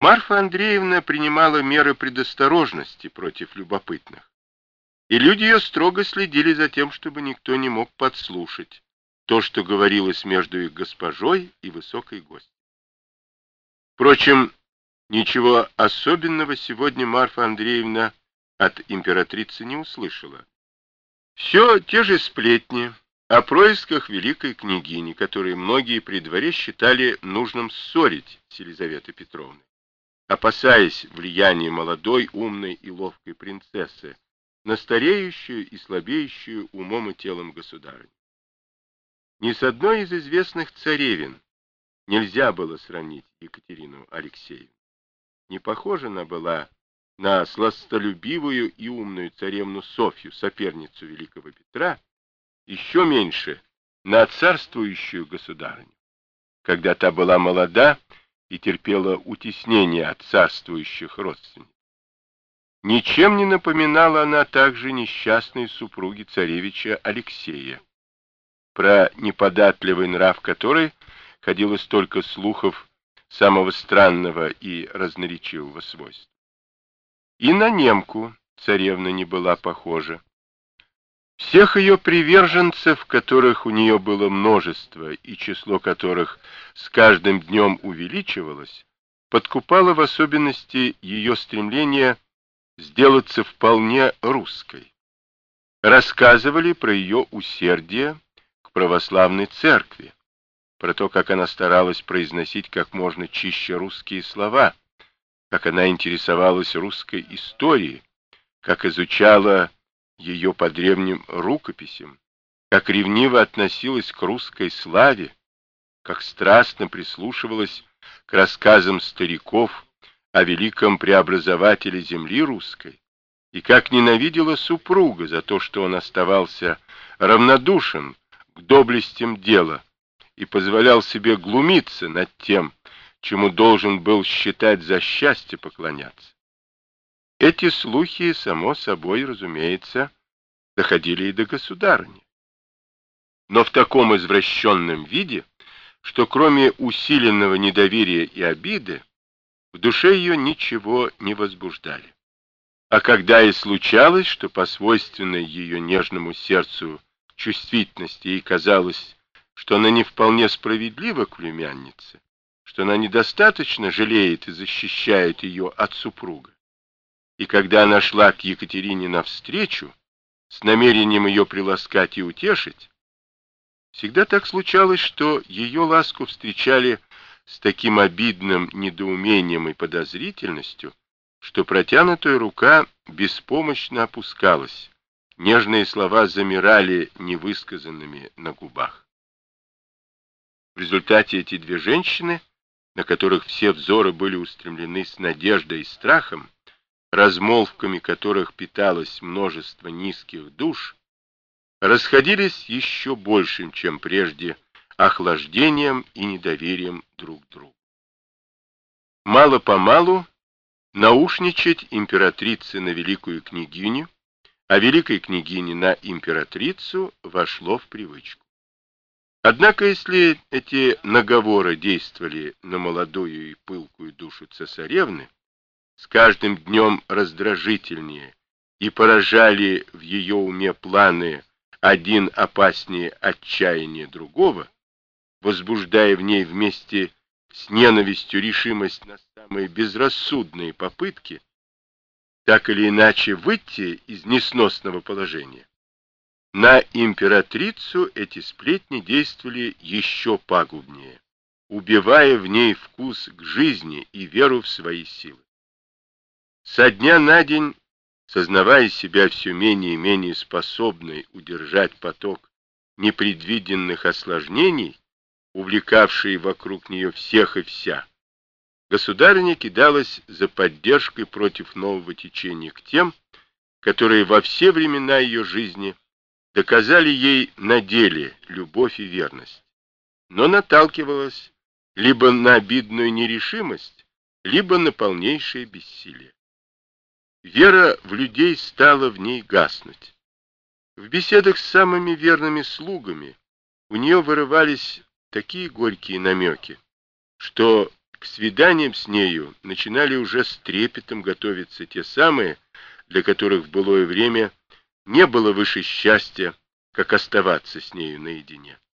Марфа Андреевна принимала меры предосторожности против любопытных, и люди ее строго следили за тем, чтобы никто не мог подслушать то, что говорилось между их госпожой и высокой гостьей. Впрочем, ничего особенного сегодня Марфа Андреевна от императрицы не услышала. Все те же сплетни о происках великой княгини, которые многие при дворе считали нужным ссорить с Елизаветой Петровной, опасаясь влияния молодой, умной и ловкой принцессы на стареющую и слабеющую умом и телом государыню. Ни с одной из известных царевин нельзя было сравнить Екатерину Алексеевну. Не похожа она была на сластолюбивую и умную царевну Софью, соперницу великого Петра, еще меньше на царствующую государыню, когда та была молода и терпела утеснение от царствующих родственников. Ничем не напоминала она также несчастной супруги царевича Алексея, про неподатливый нрав которой ходило столько слухов самого странного и разноречивого свойства. И на немку царевна не была похожа. Всех ее приверженцев, которых у нее было множество и число которых с каждым днем увеличивалось, подкупало в особенности ее стремление сделаться вполне русской. Рассказывали про ее усердие к православной церкви, про то, как она старалась произносить как можно чище русские слова, как она интересовалась русской историей, как изучала ее по древним рукописям, как ревниво относилась к русской славе, как страстно прислушивалась к рассказам стариков о великом преобразователе земли русской, и как ненавидела супруга за то, что он оставался равнодушен к доблестям дела и позволял себе глумиться над тем, чему должен был считать за счастье поклоняться. Эти слухи, само собой, разумеется, доходили и до государыни, но в таком извращенном виде, что кроме усиленного недоверия и обиды, в душе ее ничего не возбуждали. А когда и случалось, что по свойственной ее нежному сердцу чувствительности ей казалось, что она не вполне справедлива к племяннице, что она недостаточно жалеет и защищает ее от супруга, и когда она шла к Екатерине навстречу с намерением ее приласкать и утешить, всегда так случалось, что ее ласку встречали с таким обидным недоумением и подозрительностью, что протянутая рука беспомощно опускалась, нежные слова замирали невысказанными на губах. В результате эти две женщины, на которых все взоры были устремлены с надеждой и страхом, размолвками которых питалось множество низких душ, расходились еще большим, чем прежде, охлаждением и недоверием друг к другу. Мало-помалу наушничать императрицы на великую княгиню, а великой княгине на императрицу вошло в привычку. Однако, если эти наговоры действовали на молодую и пылкую душу цесаревны, с каждым днем раздражительнее и поражали в ее уме планы один опаснее отчаяния другого, возбуждая в ней вместе с ненавистью решимость на самые безрассудные попытки, так или иначе выйти из несносного положения, на императрицу эти сплетни действовали еще пагубнее, убивая в ней вкус к жизни и веру в свои силы. Со дня на день, сознавая себя все менее и менее способной удержать поток непредвиденных осложнений, увлекавшие вокруг нее всех и вся, государыня кидалась за поддержкой против нового течения к тем, которые во все времена ее жизни доказали ей на деле любовь и верность, но наталкивалась либо на обидную нерешимость, либо на полнейшее бессилие. Вера в людей стала в ней гаснуть. В беседах с самыми верными слугами у нее вырывались такие горькие намеки, что К свиданиям с нею начинали уже с трепетом готовиться те самые, для которых в былое время не было выше счастья, как оставаться с нею наедине.